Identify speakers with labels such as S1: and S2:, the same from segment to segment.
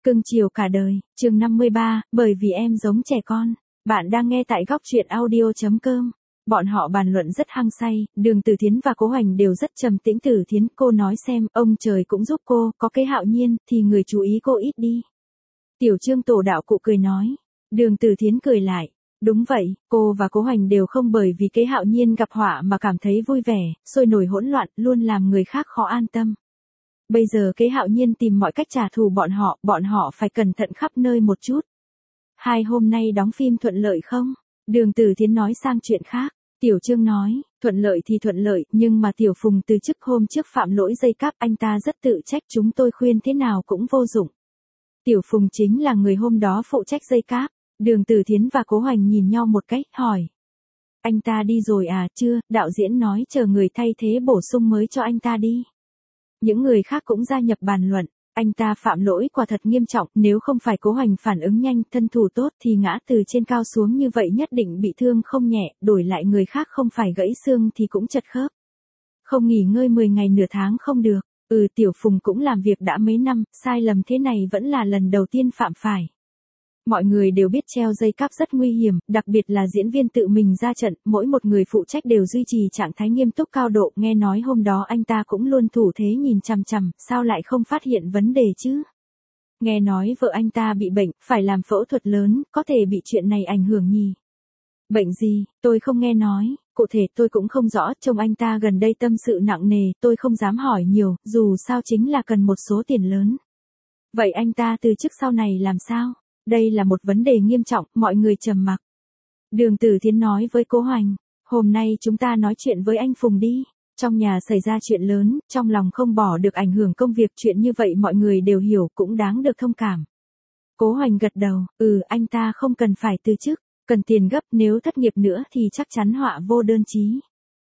S1: Cưng chiều cả đời, chương 53, bởi vì em giống trẻ con. Bạn đang nghe tại góc truyện audio.com. Bọn họ bàn luận rất hăng say, Đường Tử Thiến và Cố Hoành đều rất trầm tĩnh. Tử Thiến, cô nói xem, ông trời cũng giúp cô, có cái Hạo Nhiên, thì người chú ý cô ít đi. Tiểu Trương Tổ đạo cụ cười nói. Đường Tử Thiến cười lại. Đúng vậy, cô và Cố Hoành đều không bởi vì cái Hạo Nhiên gặp họa mà cảm thấy vui vẻ, sôi nổi hỗn loạn, luôn làm người khác khó an tâm. Bây giờ cái Hạo Nhiên tìm mọi cách trả thù bọn họ phải cẩn thận khắp nơi một chút. Hai hôm nay đóng phim thuận lợi không? Đường Tử Thiến nói sang chuyện khác. Tiểu Trương nói, thuận lợi thì thuận lợi, nhưng mà Tiểu Phùng từ chức hôm trước phạm lỗi dây cáp, anh ta rất tự trách, chúng tôi khuyên thế nào cũng vô dụng. Tiểu Phùng chính là người hôm đó phụ trách dây cáp. Đường Tử Thiến và Cố Hoành nhìn nhau một cách, hỏi. Anh ta đi rồi à? Chưa, đạo diễn nói chờ người thay thế bổ sung mới cho anh ta đi. Những người khác cũng gia nhập bàn luận, anh ta phạm lỗi quả thật nghiêm trọng, nếu không phải Cố Hoành phản ứng nhanh, thân thủ tốt thì ngã từ trên cao xuống như vậy nhất định bị thương không nhẹ, đổi lại người khác không phải gãy xương thì cũng chật khớp. Không nghỉ ngơi 10 ngày nửa tháng không được, Tiểu Phùng cũng làm việc đã mấy năm, sai lầm thế này vẫn là lần đầu tiên phạm phải. Mọi người đều biết treo dây cáp rất nguy hiểm, đặc biệt là diễn viên tự mình ra trận, mỗi một người phụ trách đều duy trì trạng thái nghiêm túc cao độ, nghe nói hôm đó anh ta cũng luôn thủ thế nhìn chằm chằm, sao lại không phát hiện vấn đề chứ? Nghe nói vợ anh ta bị bệnh, phải làm phẫu thuật lớn, có thể bị chuyện này ảnh hưởng nhỉ? Bệnh gì, tôi không nghe nói, cụ thể tôi cũng không rõ, chồng anh ta gần đây tâm sự nặng nề, tôi không dám hỏi nhiều, dù sao chính là cần một số tiền lớn. Vậy anh ta từ chức sau này làm sao? Đây là một vấn đề nghiêm trọng, mọi người trầm mặc. Đường Tử Thiến nói với Cố Hoành, hôm nay chúng ta nói chuyện với anh Phùng đi. Trong nhà xảy ra chuyện lớn, trong lòng không bỏ được ảnh hưởng công việc, chuyện như vậy mọi người đều hiểu, cũng đáng được thông cảm. Cố Hoành gật đầu, anh ta không cần phải từ chức, cần tiền gấp, nếu thất nghiệp nữa thì chắc chắn họa vô đơn chí.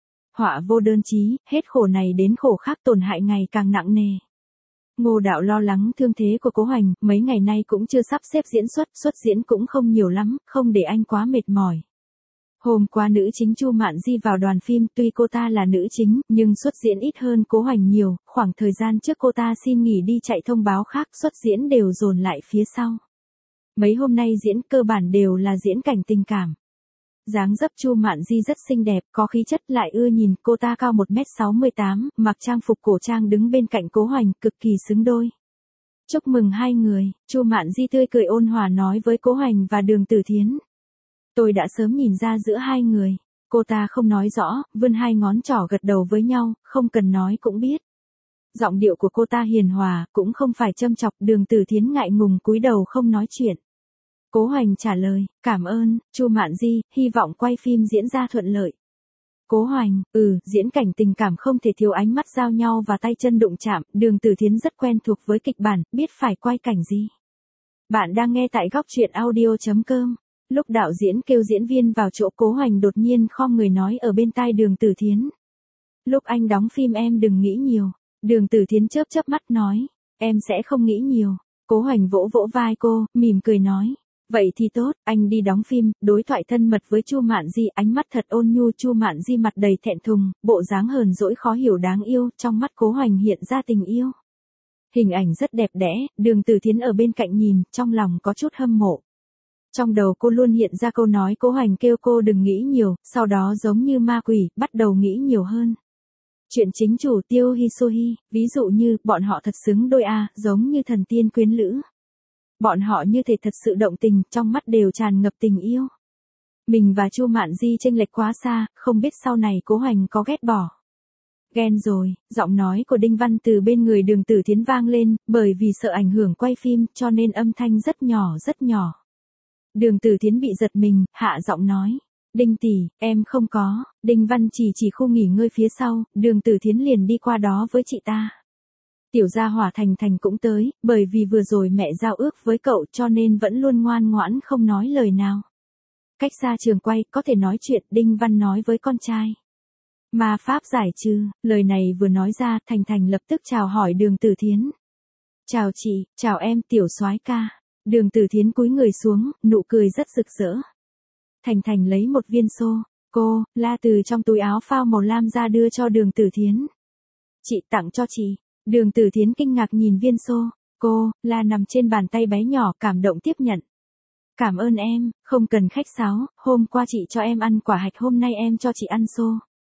S1: Họa vô đơn chí, hết khổ này đến khổ khác, tổn hại ngày càng nặng nề. Ngô Đạo lo lắng thương thế của Cố Hoành, mấy ngày nay cũng chưa sắp xếp diễn xuất diễn cũng không nhiều lắm, không để anh quá mệt mỏi. Hôm qua nữ chính Chu Mạn Di vào đoàn phim, tuy cô ta là nữ chính, nhưng xuất diễn ít hơn Cố Hoành nhiều, khoảng thời gian trước cô ta xin nghỉ đi chạy thông báo khác, xuất diễn đều dồn lại phía sau. Mấy hôm nay diễn cơ bản đều là diễn cảnh tình cảm. Dáng dấp Chu Mạn Di rất xinh đẹp, có khí chất, lại ưa nhìn, cô ta cao 1m68, mặc trang phục cổ trang đứng bên cạnh Cố Hoành, cực kỳ xứng đôi. Chúc mừng hai người, Chu Mạn Di tươi cười ôn hòa nói với Cố Hoành và Đường Tử Thiến. Tôi đã sớm nhìn ra giữa hai người, cô ta không nói rõ, vươn hai ngón trỏ gật đầu với nhau, không cần nói cũng biết. Giọng điệu của cô ta hiền hòa, cũng không phải châm chọc, Đường Tử Thiến ngại ngùng cúi đầu không nói chuyện. Cố Hoành trả lời, cảm ơn, Chu Mạn Di, hy vọng quay phim diễn ra thuận lợi. Cố Hoành, diễn cảnh tình cảm không thể thiếu ánh mắt giao nhau và tay chân đụng chạm, Đường Tử Thiến rất quen thuộc với kịch bản, biết phải quay cảnh gì. Bạn đang nghe tại góc truyện audio.com. Lúc đạo diễn kêu diễn viên vào chỗ, Cố Hoành đột nhiên khom người nói ở bên tai Đường Tử Thiến. Lúc anh đóng phim em đừng nghĩ nhiều. Đường Tử Thiến chớp chớp mắt nói, em sẽ không nghĩ nhiều. Cố Hoành vỗ vỗ vai cô, mỉm cười nói. Vậy thì tốt, anh đi đóng phim, đối thoại thân mật với Chu Mạn Di, ánh mắt thật ôn nhu. Chu Mạn Di mặt đầy thẹn thùng, bộ dáng hờn dỗi khó hiểu đáng yêu, trong mắt Cố Hoành hiện ra tình yêu. Hình ảnh rất đẹp đẽ, Đường Tử Thiến ở bên cạnh nhìn, trong lòng có chút hâm mộ. Trong đầu cô luôn hiện ra câu nói Cố Hoành kêu cô đừng nghĩ nhiều, sau đó giống như ma quỷ, bắt đầu nghĩ nhiều hơn. Chuyện chính chủ Tiêu Hi Sohi, ví dụ như, bọn họ thật xứng đôi giống như thần tiên quyến lữ. Bọn họ như thể thật sự động tình, trong mắt đều tràn ngập tình yêu. Mình và Chu Mạn Di chênh lệch quá xa, không biết sau này Cố Hoành có ghét bỏ. Ghen rồi, giọng nói của Đinh Văn từ bên người Đường Tử Thiến vang lên, bởi vì sợ ảnh hưởng quay phim cho nên âm thanh rất nhỏ rất nhỏ. Đường Tử Thiến bị giật mình, hạ giọng nói. Đinh tỷ, em không có. Đinh Văn chỉ khu nghỉ ngơi phía sau, Đường Tử Thiến liền đi qua đó với chị ta. Tiểu gia hỏa Thành Thành cũng tới, bởi vì vừa rồi mẹ giao ước với cậu cho nên vẫn luôn ngoan ngoãn không nói lời nào. Cách xa trường quay, có thể nói chuyện, Đinh Văn nói với con trai. Ma pháp giải trừ, lời này vừa nói ra, Thành Thành lập tức chào hỏi Đường Tử Thiến. Chào chị, chào em tiểu soái ca. Đường Tử Thiến cúi người xuống, nụ cười rất rực rỡ. Thành Thành lấy một viên xô, cô, la từ trong túi áo phao màu lam ra đưa cho Đường Tử Thiến. Chị tặng cho chị. Đường Tử Thiến kinh ngạc nhìn viên xô. Cô, La nằm trên bàn tay bé nhỏ cảm động tiếp nhận. Cảm ơn em, không cần khách sáo, hôm qua chị cho em ăn quả hạch hôm nay em cho chị ăn xô.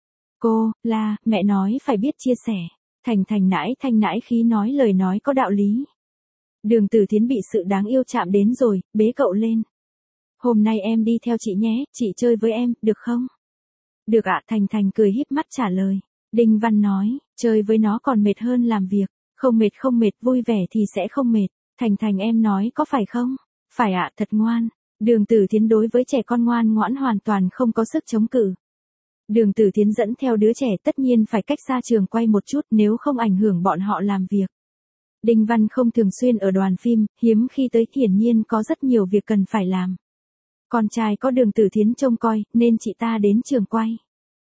S1: Cô, La, mẹ nói phải biết chia sẻ. Thành Thành nãi thanh nãi khí nói lời nói có đạo lý. Đường Tử Thiến bị sự đáng yêu chạm đến rồi, bế cậu lên. Hôm nay em đi theo chị nhé, chị chơi với em, được không? Được ạ, Thành Thành cười híp mắt trả lời. Đinh Văn nói, chơi với nó còn mệt hơn làm việc. Không mệt, vui vẻ thì sẽ không mệt. Thành Thành em nói có phải không? Phải ạ, thật ngoan. Đường Tử Thiến đối với trẻ con ngoan ngoãn hoàn toàn không có sức chống cự. Đường Tử Thiến dẫn theo đứa trẻ tất nhiên phải cách xa trường quay một chút nếu không ảnh hưởng bọn họ làm việc. Đinh Văn không thường xuyên ở đoàn phim, hiếm khi tới hiển nhiên có rất nhiều việc cần phải làm. Con trai có Đường Tử Thiến trông coi, nên chị ta đến trường quay.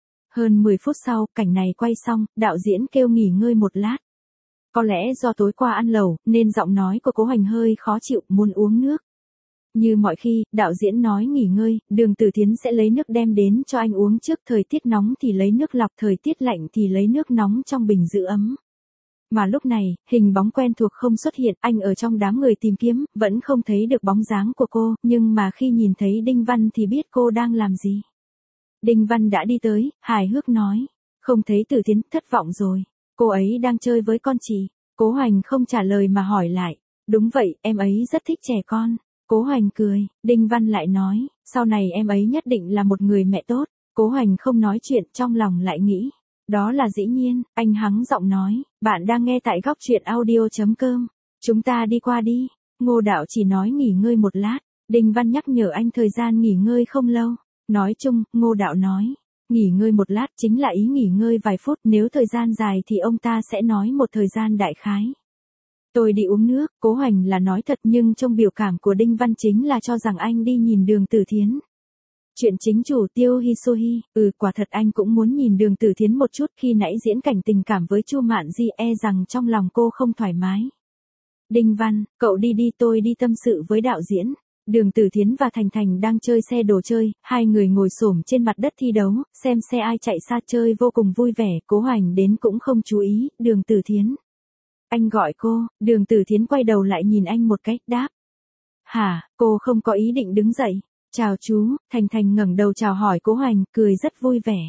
S1: Hơn 10 phút sau, cảnh này quay xong, đạo diễn kêu nghỉ ngơi một lát. Có lẽ do tối qua ăn lẩu, nên giọng nói của Cố Hoành hơi khó chịu, muốn uống nước. Như mọi khi, đạo diễn nói nghỉ ngơi, Đường Tử Thiến sẽ lấy nước đem đến cho anh uống trước, thời tiết nóng thì lấy nước lọc, thời tiết lạnh thì lấy nước nóng trong bình giữ ấm. Mà lúc này, hình bóng quen thuộc không xuất hiện, anh ở trong đám người tìm kiếm, vẫn không thấy được bóng dáng của cô, nhưng mà khi nhìn thấy Đinh Văn thì biết cô đang làm gì. Đinh Văn đã đi tới, hài hước nói, không thấy Tử Thiến, thất vọng rồi, cô ấy đang chơi với con chị. Cố Hoành không trả lời mà hỏi lại, đúng vậy, em ấy rất thích trẻ con. Cố Hoành cười, Đinh Văn lại nói, sau này em ấy nhất định là một người mẹ tốt. Cố Hoành không nói chuyện, trong lòng lại nghĩ, đó là dĩ nhiên. Anh hắng giọng nói, bạn đang nghe tại góc truyện audio.com, chúng ta đi qua đi. Ngô Đạo chỉ nói nghỉ ngơi một lát, Đinh Văn nhắc nhở anh thời gian nghỉ ngơi không lâu. Nói chung, Ngô Đạo nói, nghỉ ngơi một lát chính là ý nghỉ ngơi vài phút, nếu thời gian dài thì ông ta sẽ nói một thời gian đại khái. Tôi đi uống nước. Cố Hoành là nói thật, nhưng trong biểu cảm của Đinh Văn chính là cho rằng anh đi nhìn Đường Tử Thiến. Chuyện chính chủ Tiêu Hisohi, quả thật anh cũng muốn nhìn Đường Tử Thiến một chút, khi nãy diễn cảnh tình cảm với Chu Mạn Di e rằng trong lòng cô không thoải mái. Đinh Văn, cậu đi đi, tôi đi tâm sự với đạo diễn. Đường Tử Thiến và Thành Thành đang chơi xe đồ chơi, hai người ngồi xổm trên mặt đất thi đấu, xem xe ai chạy xa, chơi vô cùng vui vẻ. Cố Hoành đến cũng không chú ý, Đường Tử Thiến. Anh gọi cô. Đường Tử Thiến quay đầu lại nhìn anh một cái, đáp. Hả, cô không có ý định đứng dậy. Chào chú. Thành Thành ngẩng đầu chào hỏi Cố Hoành, cười rất vui vẻ.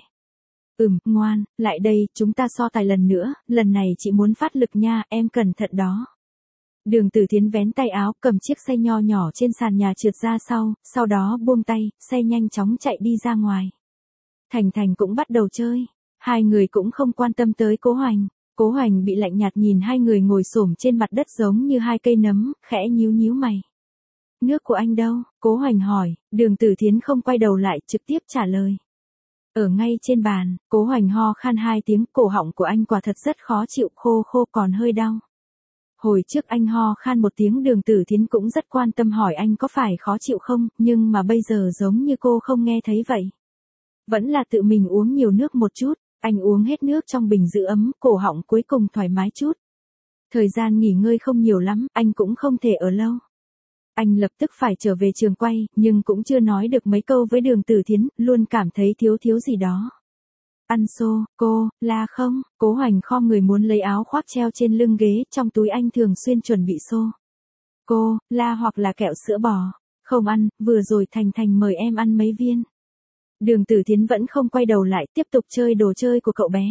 S1: Ngoan, lại đây, chúng ta so tài lần nữa, lần này chị muốn phát lực nha, em cẩn thận đó. Đường Tử Thiến vén tay áo, cầm chiếc xe nho nhỏ trên sàn nhà trượt ra sau đó buông tay, xe nhanh chóng chạy đi ra ngoài. Thành Thành cũng bắt đầu chơi. Hai người cũng không quan tâm tới Cố Hoành. Cố Hoành bị lạnh nhạt nhìn hai người ngồi xổm trên mặt đất giống như hai cây nấm, khẽ nhíu nhíu mày. Nước của anh đâu? Cố Hoành hỏi. Đường Tử Thiến không quay đầu lại, trực tiếp trả lời. Ở ngay trên bàn. Cố Hoành ho khan hai tiếng, cổ họng của anh quả thật rất khó chịu, khô còn hơi đau. Hồi trước anh ho khan một tiếng, Đường Tử Thiến cũng rất quan tâm hỏi anh có phải khó chịu không, nhưng mà bây giờ giống như cô không nghe thấy vậy. Vẫn là tự mình uống nhiều nước một chút. Anh uống hết nước trong bình giữ ấm, cổ họng cuối cùng thoải mái chút. Thời gian nghỉ ngơi không nhiều lắm, anh cũng không thể ở lâu. Anh lập tức phải trở về trường quay, nhưng cũng chưa nói được mấy câu với Đường Tử Thiến, luôn cảm thấy thiếu gì đó. Ăn xô, cô, La không? Cố Hoành khom người muốn lấy áo khoác treo trên lưng ghế, trong túi anh thường xuyên chuẩn bị xô. Cô, La hoặc là kẹo sữa bò. Không ăn, vừa rồi Thành Thành mời em ăn mấy viên. Đường Tử Thiến vẫn không quay đầu lại, tiếp tục chơi đồ chơi của cậu bé.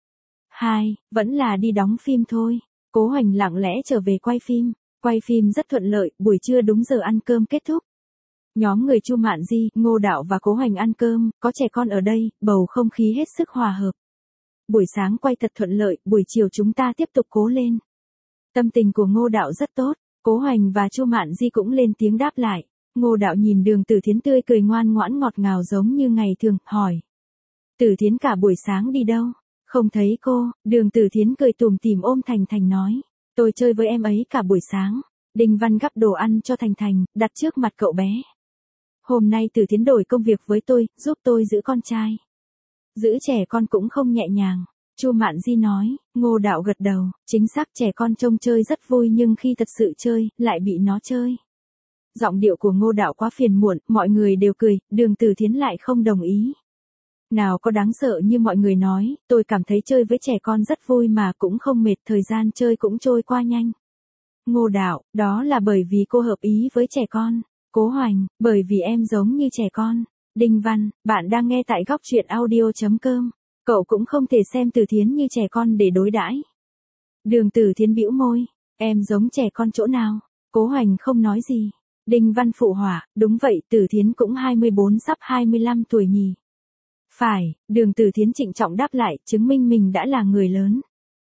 S1: Vẫn là đi đóng phim thôi. Cố Hoành lặng lẽ trở về quay phim. Quay phim rất thuận lợi, buổi trưa đúng giờ ăn cơm kết thúc. Nhóm người Chu Mạn Di, Ngô Đạo và Cố Hoành ăn cơm, có trẻ con ở đây, bầu không khí hết sức hòa hợp. Buổi sáng quay thật thuận lợi, buổi chiều chúng ta tiếp tục cố lên. Tâm tình của Ngô Đạo rất tốt, Cố Hoành và Chu Mạn Di cũng lên tiếng đáp lại. Ngô Đạo nhìn Đường Tử Thiến tươi cười ngoan ngoãn ngọt ngào giống như ngày thường, hỏi. Tử Thiến cả buổi sáng đi đâu? Không thấy cô. Đường Tử Thiến cười tủm tỉm ôm Thành Thành nói. Tôi chơi với em ấy cả buổi sáng. Đinh Văn gắp đồ ăn cho Thành Thành, đặt trước mặt cậu bé. Hôm nay Tử Thiến đổi công việc với tôi, giúp tôi giữ con trai. Giữ trẻ con cũng không nhẹ nhàng. Chu Mạn Di nói. Ngô Đạo gật đầu, chính xác, trẻ con trông chơi rất vui nhưng khi thật sự chơi, lại bị nó chơi. Giọng điệu của Ngô Đạo quá phiền muộn, mọi người đều cười, Đường Tử Thiến lại không đồng ý. Nào có đáng sợ như mọi người nói, tôi cảm thấy chơi với trẻ con rất vui mà cũng không mệt, thời gian chơi cũng trôi qua nhanh. Ngô Đạo, đó là bởi vì cô hợp ý với trẻ con. Cố Hoành, bởi vì em giống như trẻ con. Đinh Văn, bạn đang nghe tại góc truyện audio.com. Cậu cũng không thể xem Từ Thiến như trẻ con để đối đãi. Đường Từ Thiến bĩu môi, em giống trẻ con chỗ nào? Cố Hoành không nói gì. Đinh Văn phụ họa, đúng vậy, Từ Thiến cũng 24 sắp 25 tuổi nhỉ. Phải, Đường Từ Thiến trịnh trọng đáp lại, chứng minh mình đã là người lớn.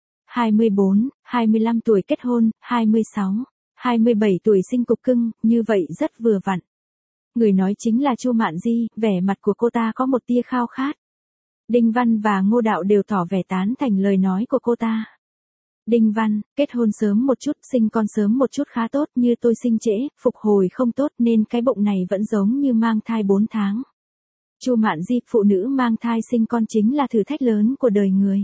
S1: 24, 25 tuổi kết hôn, 26, 27 tuổi sinh cục cưng, như vậy rất vừa vặn. Người nói chính là Chu Mạn Di, vẻ mặt của cô ta có một tia khao khát. Đinh Văn và Ngô Đạo đều tỏ vẻ tán thành lời nói của cô ta. Đinh Văn, kết hôn sớm một chút, sinh con sớm một chút khá tốt, như tôi sinh trễ, phục hồi không tốt nên cái bụng này vẫn giống như mang thai 4 tháng. Chu Mạn Di, phụ nữ mang thai sinh con chính là thử thách lớn của đời người.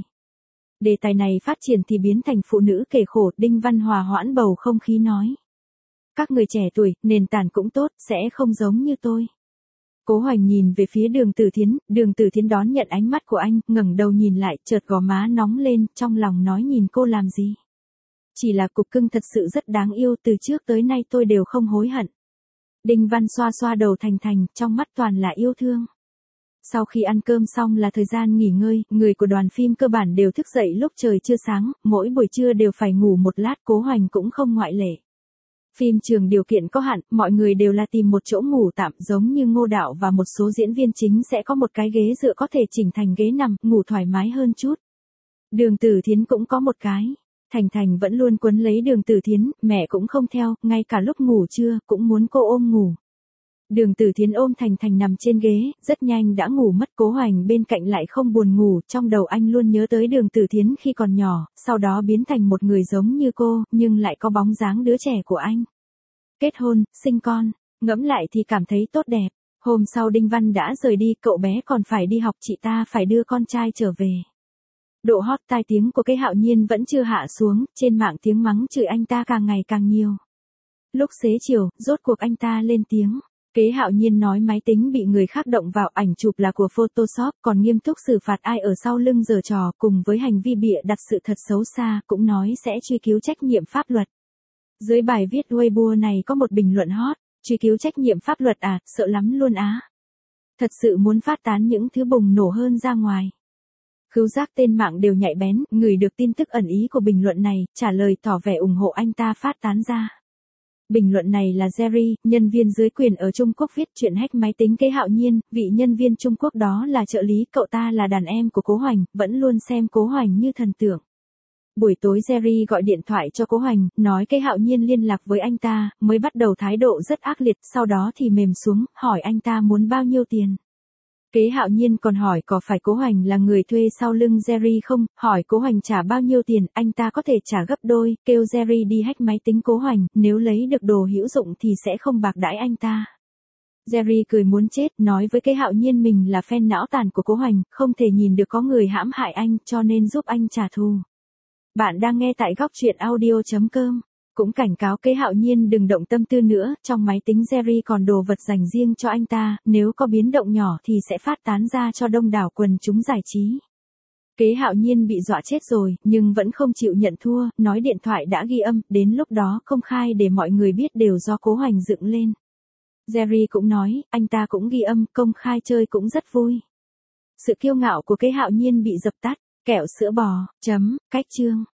S1: Đề tài này phát triển thì biến thành phụ nữ kể khổ, Đinh Văn hòa hoãn bầu không khí nói. Các người trẻ tuổi, nền tảng cũng tốt, sẽ không giống như tôi. Cố Hoành nhìn về phía Đường Từ Thiến đón nhận ánh mắt của anh, ngẩng đầu nhìn lại, chợt gò má nóng lên, trong lòng nói nhìn cô làm gì. Chỉ là cục cưng thật sự rất đáng yêu, từ trước tới nay tôi đều không hối hận. Đinh Văn xoa xoa đầu Thành Thành, trong mắt toàn là yêu thương. Sau khi ăn cơm xong là thời gian nghỉ ngơi, người của đoàn phim cơ bản đều thức dậy lúc trời chưa sáng, mỗi buổi trưa đều phải ngủ một lát, Cố Hoành cũng không ngoại lệ. Phim trường điều kiện có hạn, mọi người đều là tìm một chỗ ngủ tạm, giống như Ngô Đạo và một số diễn viên chính sẽ có một cái ghế dựa có thể chỉnh thành ghế nằm, ngủ thoải mái hơn chút. Đường Từ Thiến cũng có một cái. Thành Thành vẫn luôn quấn lấy Đường Từ Thiến, mẹ cũng không theo, ngay cả lúc ngủ trưa cũng muốn cô ôm ngủ. Đường Từ Thiến ôm Thành Thành nằm trên ghế, rất nhanh đã ngủ mất. Cố Hoành bên cạnh lại không buồn ngủ, trong đầu anh luôn nhớ tới Đường Từ Thiến khi còn nhỏ, sau đó biến thành một người giống như cô, nhưng lại có bóng dáng đứa trẻ của anh. Kết hôn, sinh con, ngẫm lại thì cảm thấy tốt đẹp. Hôm sau Đinh Văn đã rời đi, cậu bé còn phải đi học, chị ta phải đưa con trai trở về. Độ hot tai tiếng của Kế Hạo Nhiên vẫn chưa hạ xuống, trên mạng tiếng mắng chửi anh ta càng ngày càng nhiều. Lúc xế chiều, rốt cuộc anh ta lên tiếng. Kế Hạo Nhiên nói máy tính bị người khác động vào, ảnh chụp là của Photoshop, còn nghiêm túc xử phạt ai ở sau lưng giở trò, cùng với hành vi bịa đặt sự thật xấu xa, cũng nói sẽ truy cứu trách nhiệm pháp luật. Dưới bài viết Weibo này có một bình luận hot, truy cứu trách nhiệm pháp luật à, sợ lắm luôn á. Thật sự muốn phát tán những thứ bùng nổ hơn ra ngoài. Khứu giác tên mạng đều nhạy bén, người được tin tức ẩn ý của bình luận này, trả lời tỏ vẻ ủng hộ anh ta phát tán ra. Bình luận này là Jerry, nhân viên dưới quyền ở Trung Quốc viết chuyện hack máy tính Kế Hạo Nhiên, vị nhân viên Trung Quốc đó là trợ lý, cậu ta là đàn em của Cố Hoành, vẫn luôn xem Cố Hoành như thần tượng. Buổi tối Jerry gọi điện thoại cho Cố Hoành, nói Kế Hạo Nhiên liên lạc với anh ta, mới bắt đầu thái độ rất ác liệt, sau đó thì mềm xuống, hỏi anh ta muốn bao nhiêu tiền. Kế Hạo Nhiên còn hỏi có phải Cố Hoành là người thuê sau lưng Jerry không, hỏi Cố Hoành trả bao nhiêu tiền, anh ta có thể trả gấp đôi, kêu Jerry đi hack máy tính Cố Hoành, nếu lấy được đồ hữu dụng thì sẽ không bạc đãi anh ta. Jerry cười muốn chết, nói với Kế Hạo Nhiên mình là fan não tàn của Cố Hoành, không thể nhìn được có người hãm hại anh, cho nên giúp anh trả thù. Bạn đang nghe tại góc truyện audio.com. Cũng cảnh cáo Kế Hạo Nhiên đừng động tâm tư nữa, trong máy tính Jerry còn đồ vật dành riêng cho anh ta, nếu có biến động nhỏ thì sẽ phát tán ra cho đông đảo quần chúng giải trí. Kế Hạo Nhiên bị dọa chết rồi, nhưng vẫn không chịu nhận thua, nói điện thoại đã ghi âm, đến lúc đó công khai để mọi người biết đều do Cố Hoành dựng lên. Jerry cũng nói, anh ta cũng ghi âm, công khai chơi cũng rất vui. Sự kiêu ngạo của Kế Hạo Nhiên bị dập tắt, kẹo sữa bò, cách chương.